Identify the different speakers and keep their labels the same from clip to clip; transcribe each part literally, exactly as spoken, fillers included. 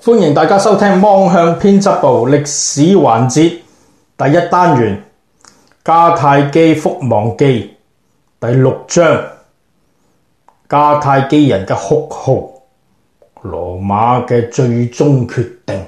Speaker 1: 歡迎大家收聽芒向編輯部歷史環節第一單元迦太基覆亡記第六章迦太基人嘅哭號，羅馬嘅最終決定。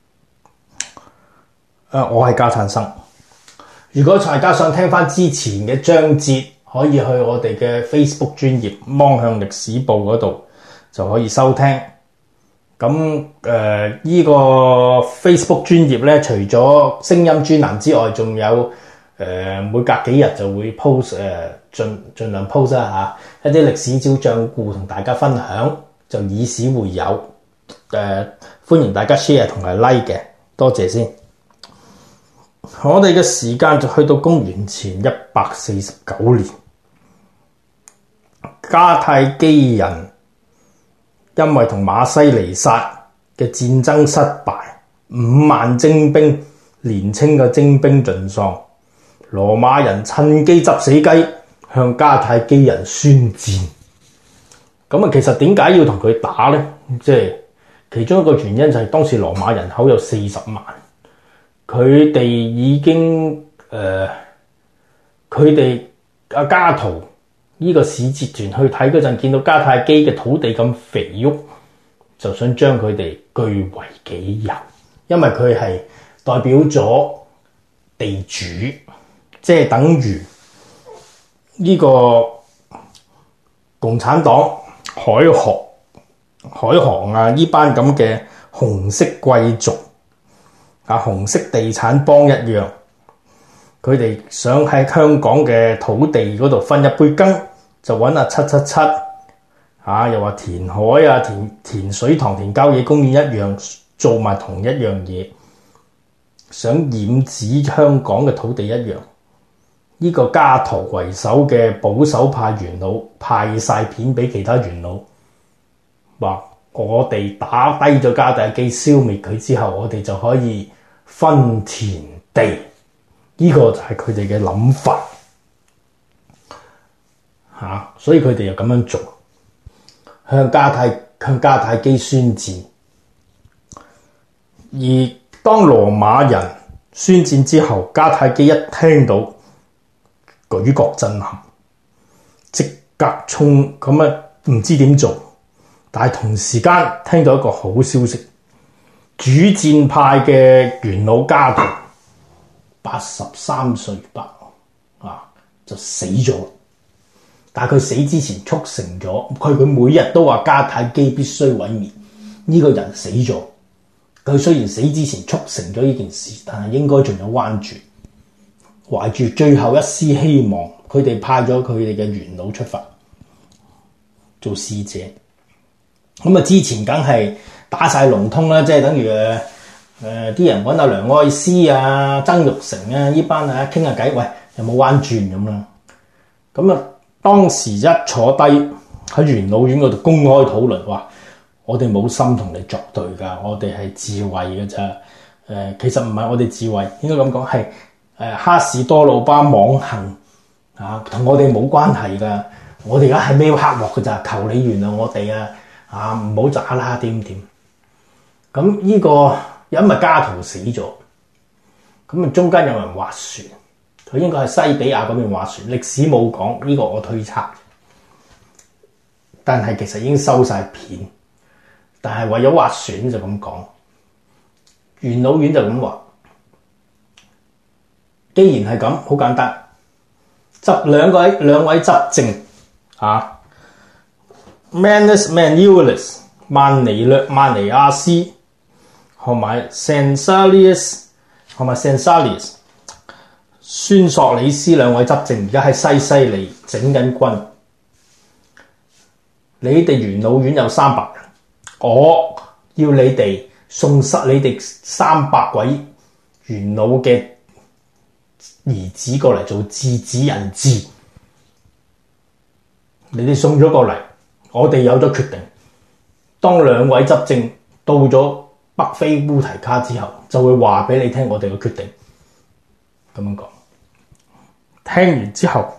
Speaker 1: 呃、我係加燦生。如果大家想聽翻之前嘅章節，可以去我哋嘅 Facebook 專頁芒向歷史部嗰度就可以收聽。咁誒呢個 Facebook 專頁咧，除咗聲音專欄之外，仲有誒、呃、每隔幾日就會 post 誒、呃、盡盡量 post 啦嚇，一啲歷史照帳故同大家分享，就以史會友。誒、呃、歡迎大家 share 同埋 like 嘅，多謝先。我哋嘅時間就去到公元前一百四十九年，迦太基人因為同馬西尼薩嘅戰爭失敗，五萬精兵年青嘅精兵盡喪，羅馬人趁機執死雞，向迦太基人宣戰。咁啊，其實點解要同佢打呢？即係其中一個原因就係當時羅馬人口有四十萬。佢哋已經誒，佢哋阿加圖呢個使節團去睇嗰陣，見到迦太基嘅土地咁肥沃，就想將佢哋據為己有，因為佢係代表咗地主，即係等於呢個共產黨海航、海航啊呢班咁嘅紅色貴族。啊！紅色地產幫一樣，佢哋想喺香港嘅土地嗰度分一杯羹，就揾阿七七七，啊又話填海啊、填填水塘、填郊野公園一樣，做埋同一樣嘢，想染指香港嘅土地一樣。呢、這個加圖為首嘅保守派元老派晒片俾其他元老，話我哋打低咗迦太基，消滅佢之後，我哋就可以分田地，呢、這個就係佢哋嘅諗法嚇、啊，所以佢哋又咁樣做，向迦太向迦太基宣戰。而當羅馬人宣戰之後，迦太基一聽到舉國震撼，即刻衝咁啊，唔知點做，但係同時間聽到一個好消息。主戰派嘅元老加圖八十三歲不啊就死咗，但係佢死之前促成咗佢，佢每日都話迦太基必須毀滅。呢、這個人死咗，佢雖然死之前促成咗呢件事，但係應該仲有彎轉，懷住最後一絲希望，佢哋派咗佢哋嘅元老出發做使者。咁啊，之前梗係打晒龍通啦，即係等於誒誒啲人揾阿梁愛詩啊、曾鈺成啊呢班啊傾下偈，喂有冇彎轉咁啦？咁啊，當時一坐低喺元老院嗰度公開討論，話我哋冇心同你作對㗎，我哋係自衛㗎咋。誒、呃，其實唔係我哋自衛，應該咁講係誒哈士多魯巴妄行啊，同我哋冇關係㗎。我哋而家係孭黑幕㗎咋，求你原諒我哋啊！啊，唔好渣啦，點點咁呢個因為加圖死咗，咁啊中間有人劃船，佢應該係西比亞嗰邊劃船，歷史冇講呢個，我推測，但係其實已經收晒片，但係為咗劃船就咁講，元老院就咁話，既然係咁，好簡單，執兩個位兩位執政啊。Manus Manlius 曼尼略曼尼亞斯同埋 Censalius 同埋 Censalius 孫索里斯兩位執政，而家喺西西里整緊軍。你哋元老院有三百人，我要你哋送失你哋三百位元老嘅兒子過嚟做質子人質，你哋送咗過嚟。我哋有咗決定，當兩位執政到咗北非烏提卡之後，就會話俾你聽我哋嘅決定。咁樣講，聽完之後，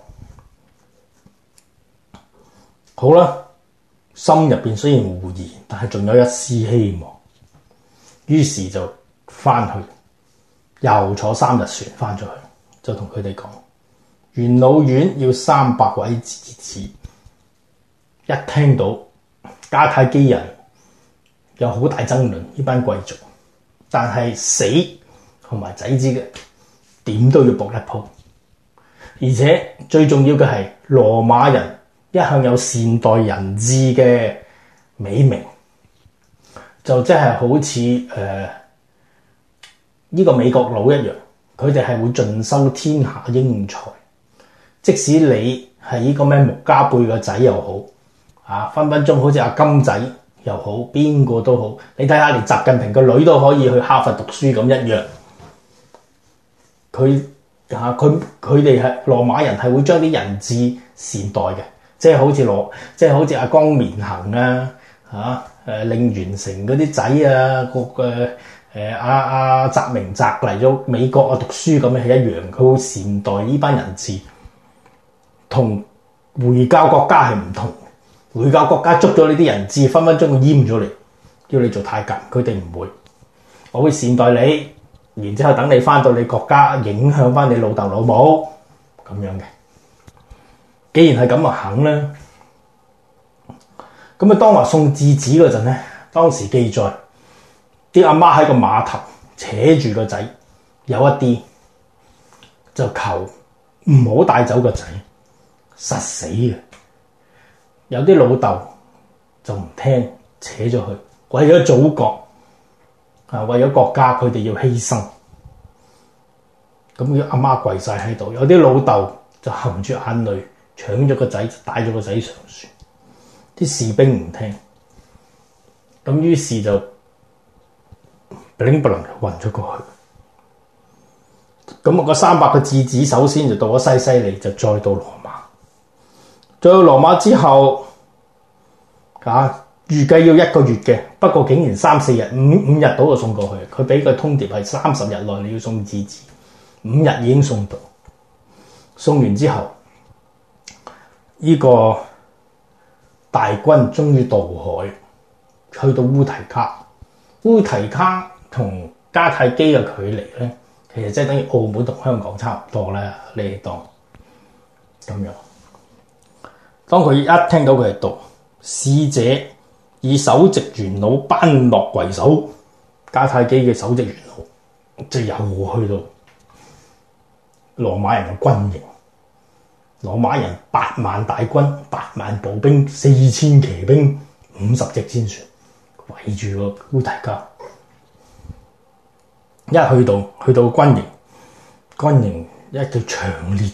Speaker 1: 好啦，心入邊雖然狐疑，但係仲有一絲希望。 於是就翻去，又坐三日船翻咗去，就同佢哋講，元老院要三百位子嗣。一聽到迦太基人有好大爭論，呢班貴族，但係死同埋仔子嘅點都要搏一鋪。而且最重要嘅係羅馬人一向有善待人質嘅美名，就即係好似誒呢個美國佬一樣，佢哋係會盡收天下英才，即使你係呢個咩穆加貝個仔又好，啊分分鐘好似阿金仔又好，邊個都好，你睇下連習近平個女都可以去哈佛讀書咁一樣，佢。嚇佢佢哋係羅馬人係會將啲人質善待嘅，即係好似羅即係好似阿江綿行啊嚇誒令元成嗰啲仔啊個誒誒阿阿澤明澤嚟咗美國啊讀書咁樣係一樣，佢會善待呢班人質，同回教國家係唔同。回教國家捉咗呢啲人質，分分鐘會閹咗你，叫你做太監，佢哋唔會，我會善待你。然之後等你翻到你國家，影響翻你老豆老母咁樣嘅。既然係咁啊，肯啦。咁啊，當話送質子嗰陣咧，當時記載啲阿媽喺個碼頭扯住個仔，有一啲就求唔好帶走個仔，實死嘅。有啲老豆就唔聽，扯咗佢，為咗祖國。啊！為咗國家，佢哋要犧牲。咁佢阿媽跪晒喺度，有啲老豆就含住眼淚搶咗個仔，帶咗個仔上船。啲士兵唔聽，咁於是就砰不能運咗過去。咁啊，個三百個質子首先就到咗西西里，就再到羅馬。再到羅馬之後，啊！預計要一個月嘅，不過竟然三四日、五五日到就送過去。佢俾個通牒係三十日內你要送質子，五日已經送到。送完之後，呢、這個大軍終於渡海，去到烏提卡。烏提卡同迦太基嘅距離咧，其實即係等於澳門同香港差唔多啦。你哋當咁樣，當佢一聽到佢係到使者。以首席元老班諾為首，迦太基嘅首席元老就又去到羅馬人嘅軍營。羅馬人八萬大軍，八萬步兵，四千騎兵，五十隻戰船圍住個烏提加。一去到去到軍營，軍營一條長列，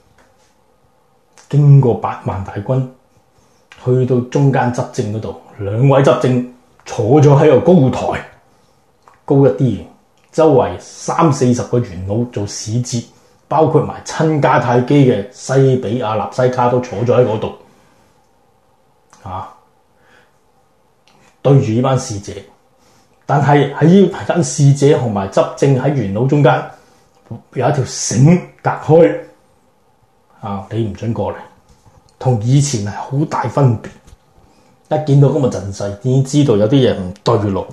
Speaker 1: 經過八萬大軍。去到中間執政嗰度，兩位執政坐咗喺個高台，高一啲，周圍三四十個元老做使節，包括埋親迦太基嘅西比亞納西卡都坐咗喺嗰度，啊，對住呢班使者。但係喺呢班使者同埋執政喺元老中間有一條繩隔開，啊，你唔准過嚟。同以前係好大分別，一見到咁嘅陣勢，已經知道有啲嘢唔對路。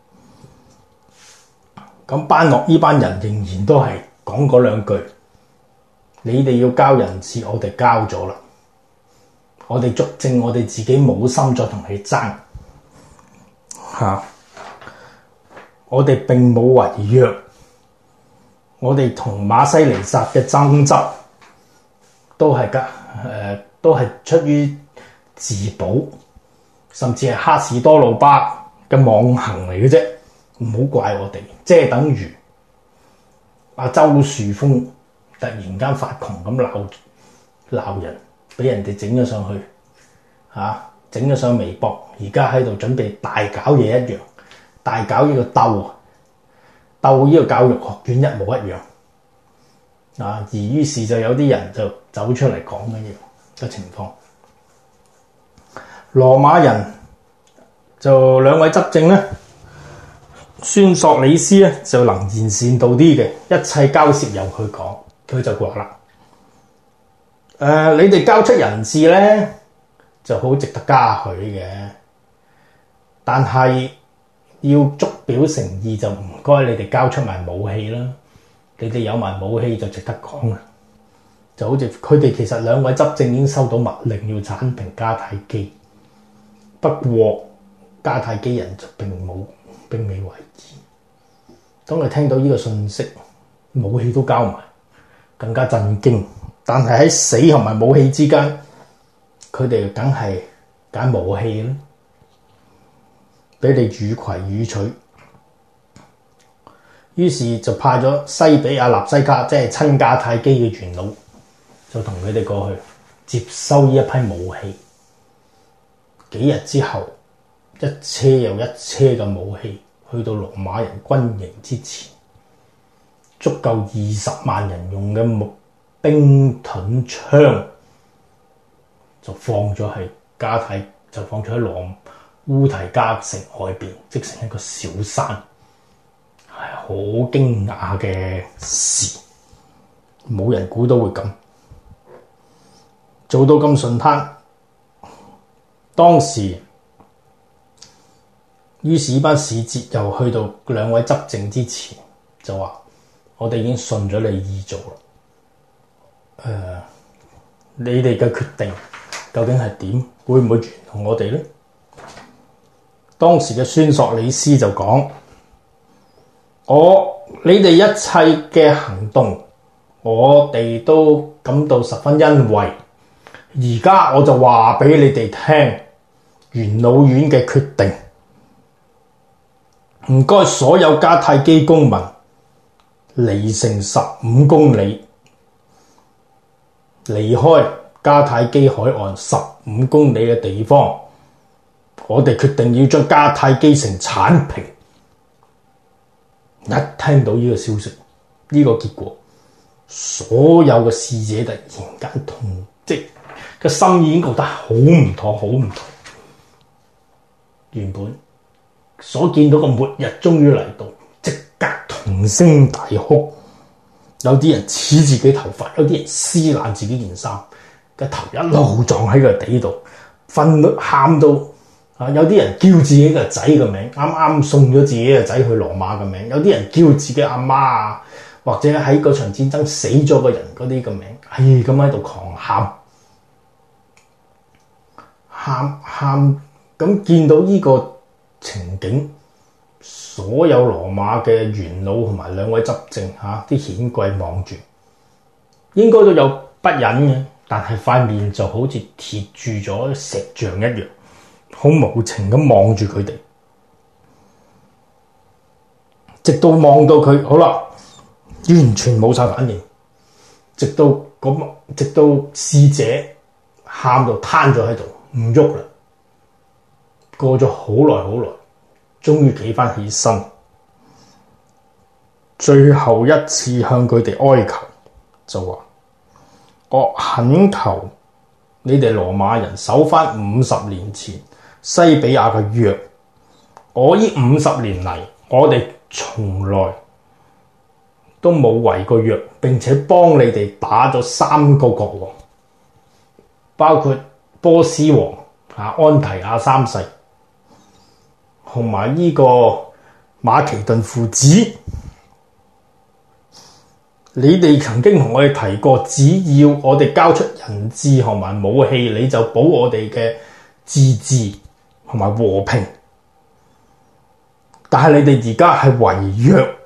Speaker 1: 咁班諾呢班人仍然都係講嗰兩句：你哋要交人質，我哋交咗啦。我哋足證我哋自己冇心再同你爭嚇，我哋並冇違約，我哋同馬西尼薩嘅爭執都係㗎誒。呃都係出於自保，甚至係哈士多魯巴嘅妄行嚟嘅啫，唔好怪我哋。即係等於阿周樹峰突然間發窮咁鬧鬧人，俾人哋整咗上去嚇，整咗上微博，而家喺度準備大搞嘢一樣，大搞呢個鬥鬥呢個教育學院一模一樣啊！而於是就有啲人就走出嚟講緊嘢嘅情況，羅馬人就兩位執政咧，孫索里斯咧就能言善道啲嘅，一切交涉由佢講，佢就話啦：誒、呃，你哋交出人質咧就好值得嘉許嘅，但係要足表誠意，就唔該你哋交出埋武器啦。你哋有埋武器就值得講啦。就好似佢哋其實兩位執政已經收到密令要剷平迦太基，不過迦太基人就並冇並未為意。當佢聽到呢個信息，武器都交埋，更加震驚。但係喺死同埋武器之間，佢哋梗係揀武器啦，俾你予攜予取。於是就派咗西比亞納西卡，即係親迦太基嘅元老，就同佢哋過去接收呢一批武器。幾日之後，一車又一車嘅武器去到羅馬人軍營之前，足夠二十萬人用嘅木兵盾槍就放咗喺迦太，就放咗喺羅烏提加城外邊，即成一個小山。係好驚訝嘅事，冇人估到會咁做到咁順攤。當時於是呢班使節又去到兩位執政之前，就話：我哋已經順咗你意做啦。誒、呃，你哋嘅決定究竟係點？會唔會原諒我哋呢？當時嘅宣索里斯就講：我你哋一切嘅行動，我哋都感到十分欣慰。而家我就話俾你哋聽，元老院嘅決定，唔該所有迦太基公民離城十五公里，離開迦太基海岸十五公里嘅地方，我哋決定要將迦太基城剷平。一聽到呢個消息，呢、這個結果，所有嘅使者突然間同即個心已經覺得好唔妥，好唔妥。原本所見到嘅末日終於嚟到，即刻同聲大哭。有啲人扯自己頭髮，有啲人撕爛自己件衫，個頭一路撞喺個地度，瞓到喊到。啊！有啲人叫自己個仔嘅名，啱啱送咗自己個仔去羅馬嘅名；有啲人叫自己阿媽啊，或者喺嗰場戰爭死咗嘅人嗰啲嘅名，係咁喺度狂喊，喊喊咁見到呢個情景，所有羅馬嘅元老同埋兩位執政嚇啲顯貴望住，應該都有不忍嘅，但係塊面就好似貼住咗石像一樣。好無情咁望住佢哋，直到望到佢好啦，完全冇晒反應，直到咁，直到使者喊到攤咗喺度唔喐啦。過咗好耐好耐，終於企返起身，最後一次向佢哋哀求，就話：我懇求你哋羅馬人守返五十年前西比亞嘅約。我呢五十年嚟，我哋從來都冇違過約，並且幫你哋打咗三個國王，包括波斯王啊安提亞三世，同埋呢個馬其頓父子。你哋曾經同我哋提過，只要我哋交出人質同埋武器，你就保我哋嘅自治同埋和平。但係你哋而家係違約，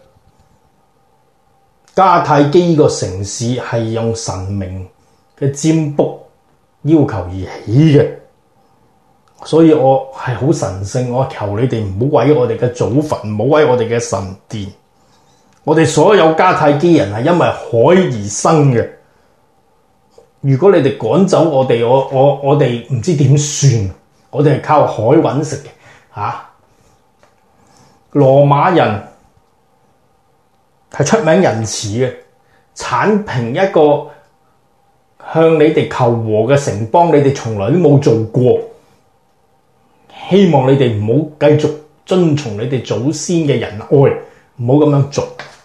Speaker 1: 迦太基個城市係用神明嘅占卜要求而起嘅，所以我係好神聖，我求你哋唔好毀我哋嘅祖墳，唔好毀我哋嘅神殿。我哋所有迦太基人係因為海而生嘅，如果你哋趕走我哋，我我我哋唔知點算，我哋係靠海搵食嘅吓。羅馬人係出名仁慈嘅，剷平一個向你哋求和嘅城邦，你哋從來都冇做過。希望你哋唔好繼續遵從你哋祖先嘅仁愛，唔好咁樣做。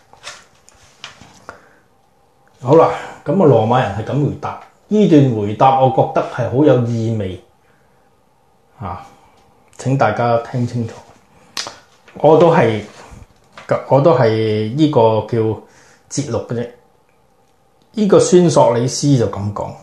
Speaker 1: 好啦，咁啊，羅馬人係咁回答。呢段回答我覺得係好有意味啊！請大家聽清楚。 我都係我都係呢個叫節錄嘅啫。呢、這個孫索里斯就咁講：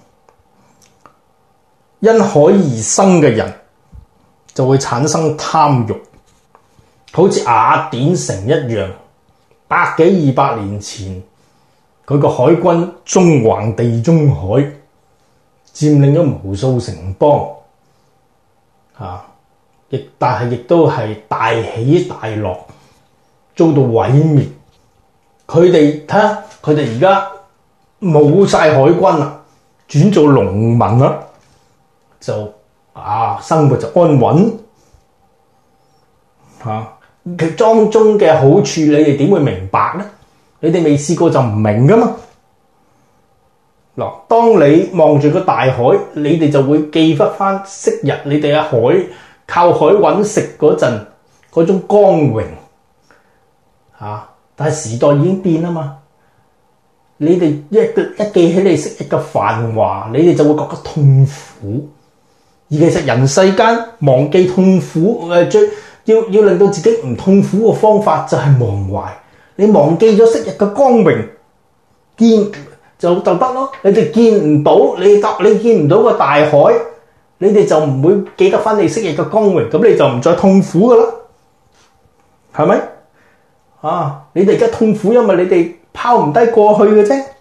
Speaker 1: 因海而生嘅人就會產生貪慾，好似雅典城一樣，百幾二百年前佢個海軍縱橫地中海，佔領咗無數城邦，啊！亦但係亦都係大起大落，遭到毀滅。佢哋睇下，佢哋而家冇晒海軍啦，轉做農民啦，就啊生活就安穩嚇。佢當中嘅好處，你哋點會明白咧？你哋未試過就唔明噶嘛。嗱，當你望住個大海，你哋就會記得翻昔日你哋喺海靠海揾食嗰陣嗰種光榮嚇。但係時代已經變啦嘛，你哋一一記起你昔日嘅繁華，你哋就會覺得痛苦。而其實人世間忘記痛苦誒，最要要令到自己唔痛苦嘅方法就係忘懷。你忘記咗昔日嘅光榮，見就就得咯。你哋見唔到，你得你見唔到個大海，你哋就唔會記得翻你昔日嘅光榮，咁你就唔再痛苦噶啦，係咪？啊！你哋而家痛苦，因為你哋拋唔低過去嘅啫。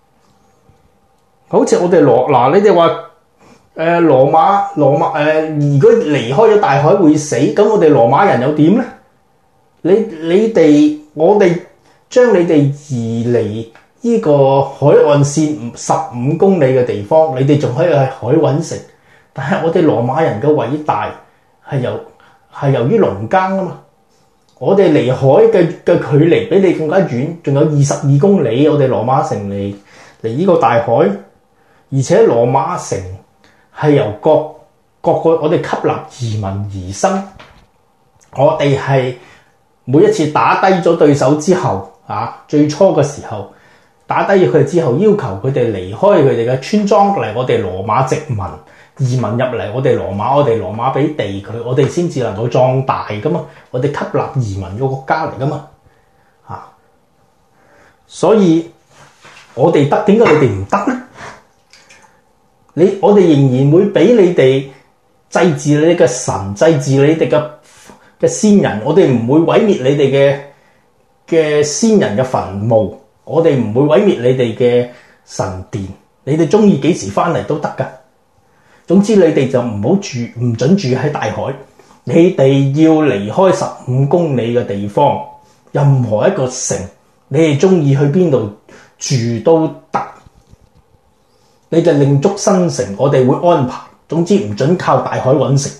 Speaker 1: 好似我哋羅嗱，你哋話誒羅馬羅馬誒、呃，如果離開咗大海會死，咁我哋羅馬人又點咧？你你哋我哋將你哋移離呢個海岸線十五公里嘅地方，你哋仲可以去海揾食。但係我哋羅馬人嘅偉大係由係由於農耕啊嘛。我哋離海嘅嘅距離比你更加遠，仲有二十二公里。我哋羅馬城離離呢個大海，而且羅馬城係由各各個我哋吸納移民而生。我哋係每一次打低咗對手之後，啊，最初嘅時候打低佢哋之後，要求佢哋離開佢哋嘅村莊嚟我哋羅馬殖民。移民入嚟，我哋羅馬，我哋羅馬俾地佢，我哋先至能夠壯大噶嘛。我哋吸納移民嘅國家嚟噶嘛，嚇、啊。所以我哋得，點解你哋唔得咧？你我哋仍然會俾你哋祭祀你哋嘅神，祭祀你哋嘅嘅先人。我哋唔會毀滅你哋嘅嘅先人嘅墳墓，我哋唔會毀滅你哋嘅神殿。你哋中意幾時翻嚟都得噶。總之你哋就唔好住，唔准住喺大海。你哋要離開十五公里嘅地方，任何一個城，你哋中意去邊度住都得。你哋另築新城，我哋會安排。總之唔准靠大海揾食。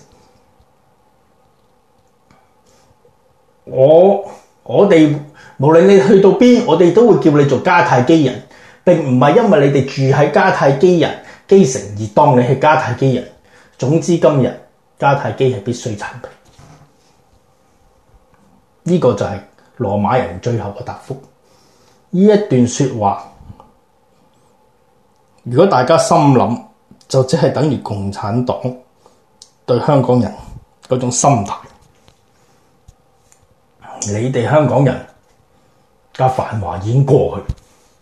Speaker 1: 我我哋無論你去到邊，我哋都會叫你做迦太基人，並唔係因為你哋住喺迦太基人基城而當你係迦太基人。總之今日迦太基係必須剷平。呢、這個就係羅馬人最後嘅答覆。呢一段說話，如果大家心諗，就只係等於共產黨對香港人嗰種心態。你哋香港人嘅繁華已經過去，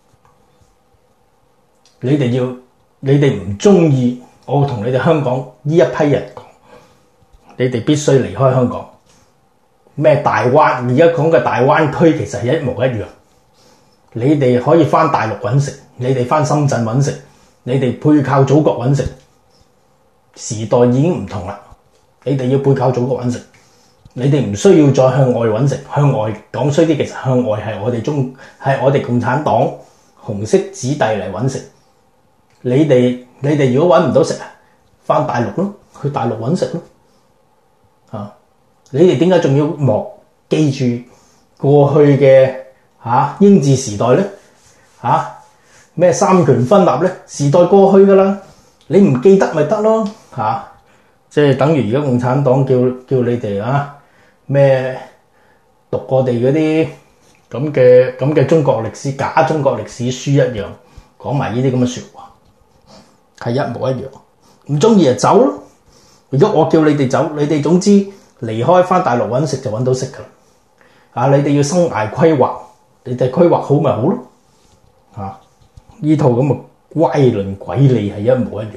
Speaker 1: 你哋要。你哋唔中意，我同你哋香港呢一批人講，你哋必須離開香港。咩大灣？而家講嘅大灣區其實係一模一樣。你哋可以返大陸揾食，你哋返深圳揾食，你哋背靠祖國揾食。時代已經唔同啦，你哋要背靠祖國揾食，你哋唔需要再向外揾食。向外講衰啲，其實向外係我哋中係我哋共產黨紅色子弟嚟揾食。你哋你哋如果揾唔到食啊，返大陸咯，去大陸揾食咯。啊！你哋點解仲要忘記住過去嘅嚇、啊、英治時代咧？嚇咩三權分立咧？時代過去噶啦，你唔記得咪得咯嚇？即係等於而家共產黨叫叫你哋啊咩讀我哋嗰啲咁嘅咁嘅中國歷史假中國歷史書一樣，講埋呢啲咁嘅説話。係一模一樣，唔中意就走咯。如果我叫你哋走，你哋總之離開返大陸揾食就揾到食噶啦。 啊，你哋要生涯規劃，你哋規劃好咪好咯。啊，呢套咁嘅歪論詭理係一模一樣。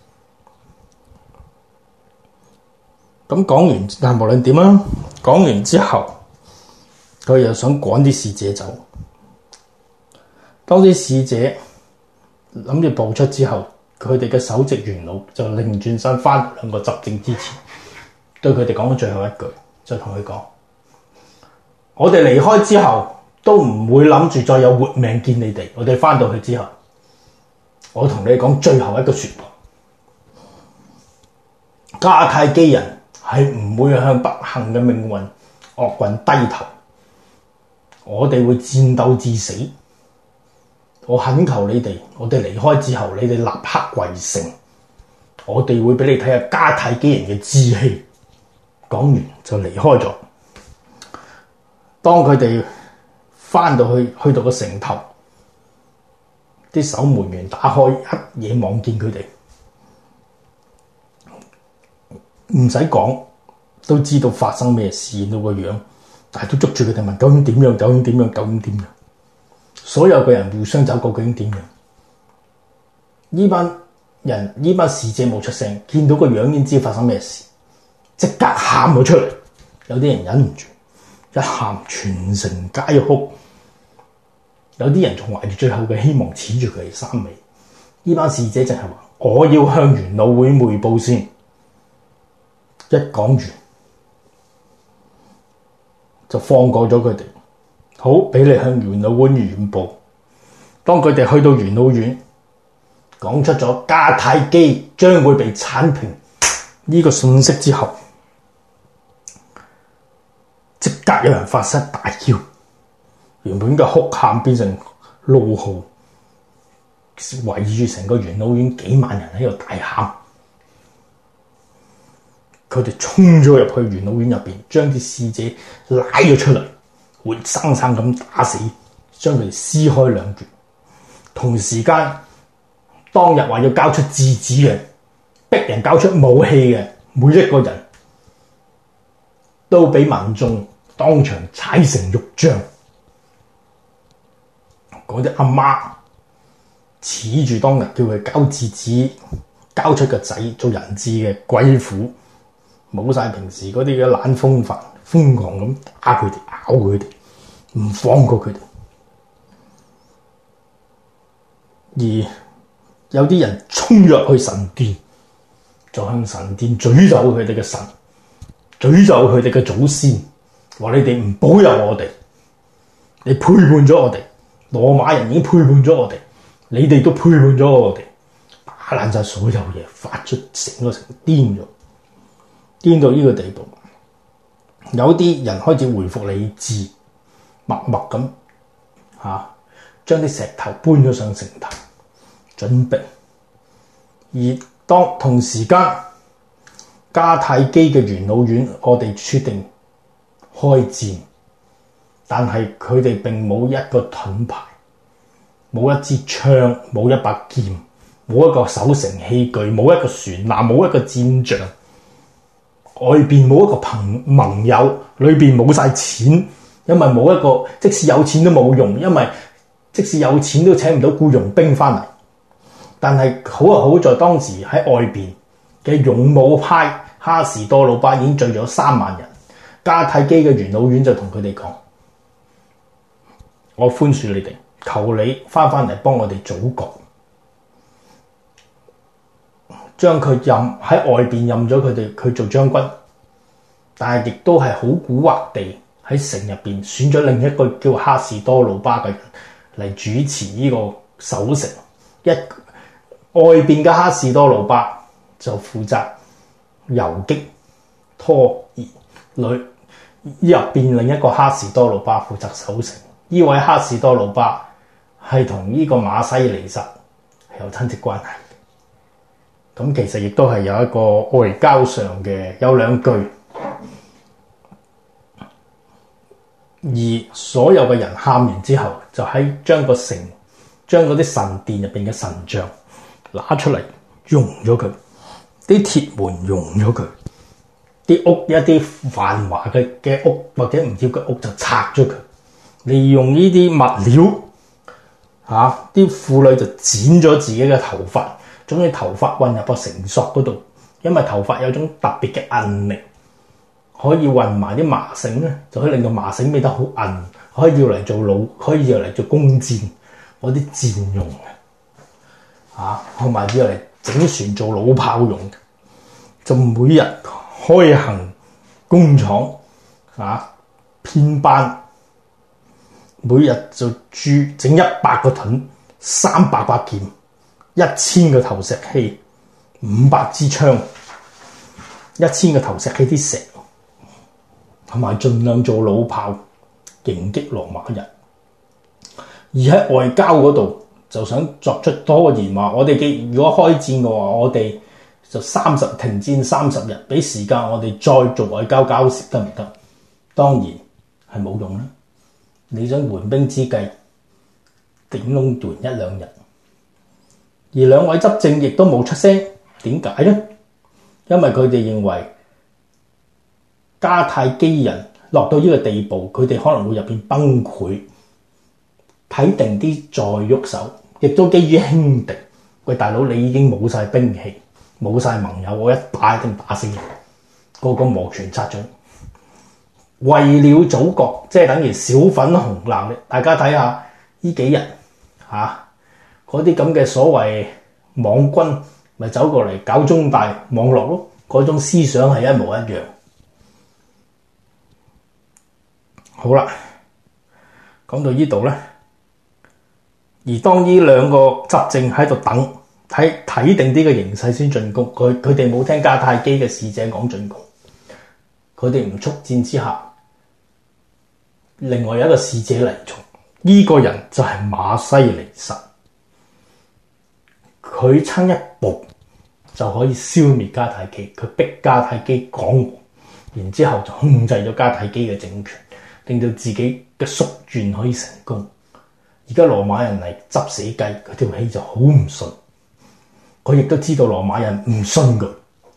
Speaker 1: 咁講完，但係無論點啦，講完之後，佢又想趕啲使者走。當啲使者諗住步出之後，佢哋嘅首席元老就擰轉身翻兩個執政之前，對佢哋講咗最後一句，就同佢講：我哋離開之後都唔會諗住再有活命見你哋。我哋翻到去之後，我同你講最後一個說話：迦太基人係唔會向不幸嘅命運厄運低頭，我哋會戰鬥至死。我懇求你哋，我哋離開之後，你哋立刻圍城，我哋會俾你睇下迦太基人嘅志氣。講完就離開咗。當佢哋翻到去，去到個城頭，啲守門員打開一嘢望見佢哋。唔使講都知道發生咩事，到個樣，但係都捉住佢哋問究竟點樣？究竟點樣？究竟點樣？所有嘅人互相走，究竟點樣？呢班人呢班使者冇出聲，見到個樣已經知發生咩事，即刻喊咗出嚟。有啲人忍唔住，一喊全城皆哭。有啲人仲懷住最後嘅希望，恃住佢哋三尾。呢班使者就係話：我要向元老會匯報先。一講完就放過咗佢哋，好俾你向元老院匯報。當佢哋去到元老院，講出咗迦太基將會被剷平呢個信息之後，即刻有人發聲大叫，原本嘅哭喊變成怒號，圍住成個元老院幾萬人喺度大喊。佢哋衝咗入去元老院入邊，將啲使者拉咗出嚟，活生生咁打死，將佢哋撕開兩段。同時間，當日話要交出智子嘅，逼人交出武器嘅，每一個人都俾民眾當場踩成肉醬。嗰啲阿媽恃住當日叫佢交智子，交出個仔做人質嘅貴婦。冇晒平時嗰啲嘅懶風範，瘋狂咁打佢哋，咬佢哋，唔放過佢哋。而有啲人衝入去神殿，就向神殿詛咒佢哋嘅神，詛咒佢哋嘅祖先，話你哋唔保佑我哋，你背叛咗我哋，羅馬人已經背叛咗我哋，你哋都背叛咗我哋，打爛晒所有嘢，發出成個城癲咗。癲到呢個地步，有啲人開始回復理智，默默咁嚇將啲石頭搬咗上城頭，準備。而當同時間，迦太基嘅元老院，我哋決定開戰，但係佢哋並冇一個盾牌，冇一支槍，冇一把劍，冇一個守城器具，冇一個船艦，冇一個戰象。外邊冇一個朋盟友，裏邊冇晒錢，因為冇一個，即使有錢都冇用，因為即使有錢都請唔到僱傭兵翻嚟。但係好啊，好在當時喺外邊嘅勇武派哈士多魯巴已經聚咗三萬人，迦太基嘅元老院就同佢哋講：我寬恕你哋，求你翻翻嚟幫我哋祖國。將佢任喺外邊任咗佢哋，佢做將軍，但係亦都係好蠱惑地喺城入邊選咗另一個叫哈士多魯巴嘅人嚟主持呢個守城。一外邊嘅哈士多魯巴就負責游擊拖延，裏入邊另一個哈士多魯巴負責守城。呢位哈士多魯巴係同呢個馬西尼薩係有親戚關係。咁其實亦都係有一個外交上嘅有兩句，而所有嘅人喊完之後，就喺將個城、將嗰啲神殿入邊嘅神像拿出嚟，熔咗佢，啲鐵門熔咗佢， 啲屋一啲繁華嘅嘅屋或者唔要嘅屋就拆咗佢，利用呢啲物料嚇，啲婦女就剪咗自己嘅頭髮，將啲頭髮混入個繩索嗰度，因為頭髮有種特別嘅韌力，可以混埋啲麻繩咧，就可以令到麻繩變得好韌，可以要嚟做弩，可以要嚟做弓箭嗰啲箭用嘅嚇，同埋要嚟整船做弩炮用嘅，就每日開行工廠啊，編班，每日就鑄整一百個盾，三百把劍，一千個投石器，五百支槍，一千個投石器啲石，同埋盡量做弩炮迎擊羅馬人。而喺外交嗰度就想作出拖延，話我哋既如果開戰嘅話，我哋就三十停戰三十日，俾時間我哋再做外交交涉得唔得？當然係冇用啦。你想緩兵之計，頂籠緩一兩日。而兩位執政亦都冇出聲，點解呢？因為佢哋認為迦太基人落到呢個地步，佢哋可能會入邊崩潰，睇定啲再喐手，亦都基於輕敵。喂，大佬，你已經冇晒兵器，冇晒盟友，我一打一定打死你，個個摩拳擦掌，為了祖國，即係等於小粉紅嗱，大家睇下呢幾日嚇嗰啲咁嘅所謂網軍，咪走過嚟搞中大網絡咯，嗰種思想係一模一樣。好啦，講到呢度咧，而當呢兩個執政喺度等睇睇定啲嘅形勢先進攻，佢佢哋冇聽迦太基嘅使者講進攻，佢哋唔速戰之下，另外有一個使者嚟從，呢、這個人就係馬西尼撒，佢差一步就可以消滅迦太基，佢逼迦太基講和，然之後就控制咗迦太基嘅政權，令到自己嘅夙願可以成功。而家羅馬人嚟執死雞，佢條氣就好唔順，佢亦都知道羅馬人唔信佢，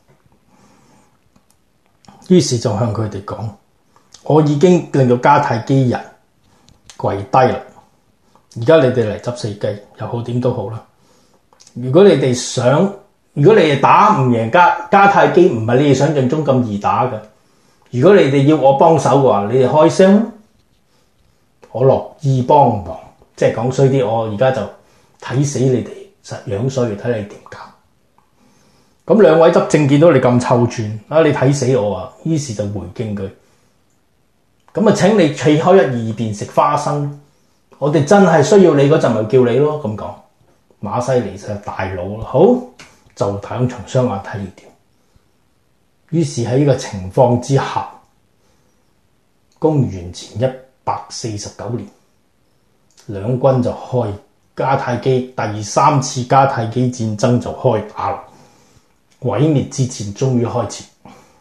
Speaker 1: 於是就向佢哋講：我已經令到迦太基人跪低啦，而家你哋嚟執死雞又好，點都好啦。如果你哋想，如果你哋打唔贏迦迦太基，唔係你哋想象中咁易打嘅。如果你哋要我幫手嘅話，你哋開聲，我樂意幫忙。即係講衰啲，我而家就睇死你哋，實樣衰，睇你點搞。咁兩位執政見到你咁臭串，啊你睇死我啊！於是就回敬佢。咁啊請你企開一二邊食花生，我哋真係需要你嗰陣咪叫你咯。咁講，馬西尼撒大佬啦，好就睇從雙眼睇你點。於是喺呢個情況之下，公元前一百四十九年，兩軍就開迦太基第三次迦太基戰爭就開打啦，毀滅之戰終於開始。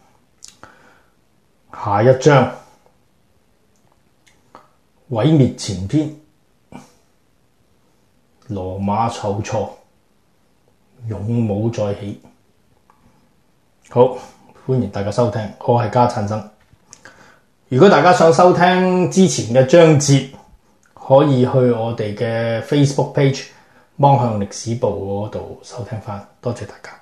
Speaker 1: 下一章毀滅前篇，羅馬受挫，勇武再起。好，歡迎大家收聽，我係加燦生。如果大家想收聽之前嘅章節，可以去我哋嘅 Facebook page《芒向歷史部》嗰度收聽返。多謝大家。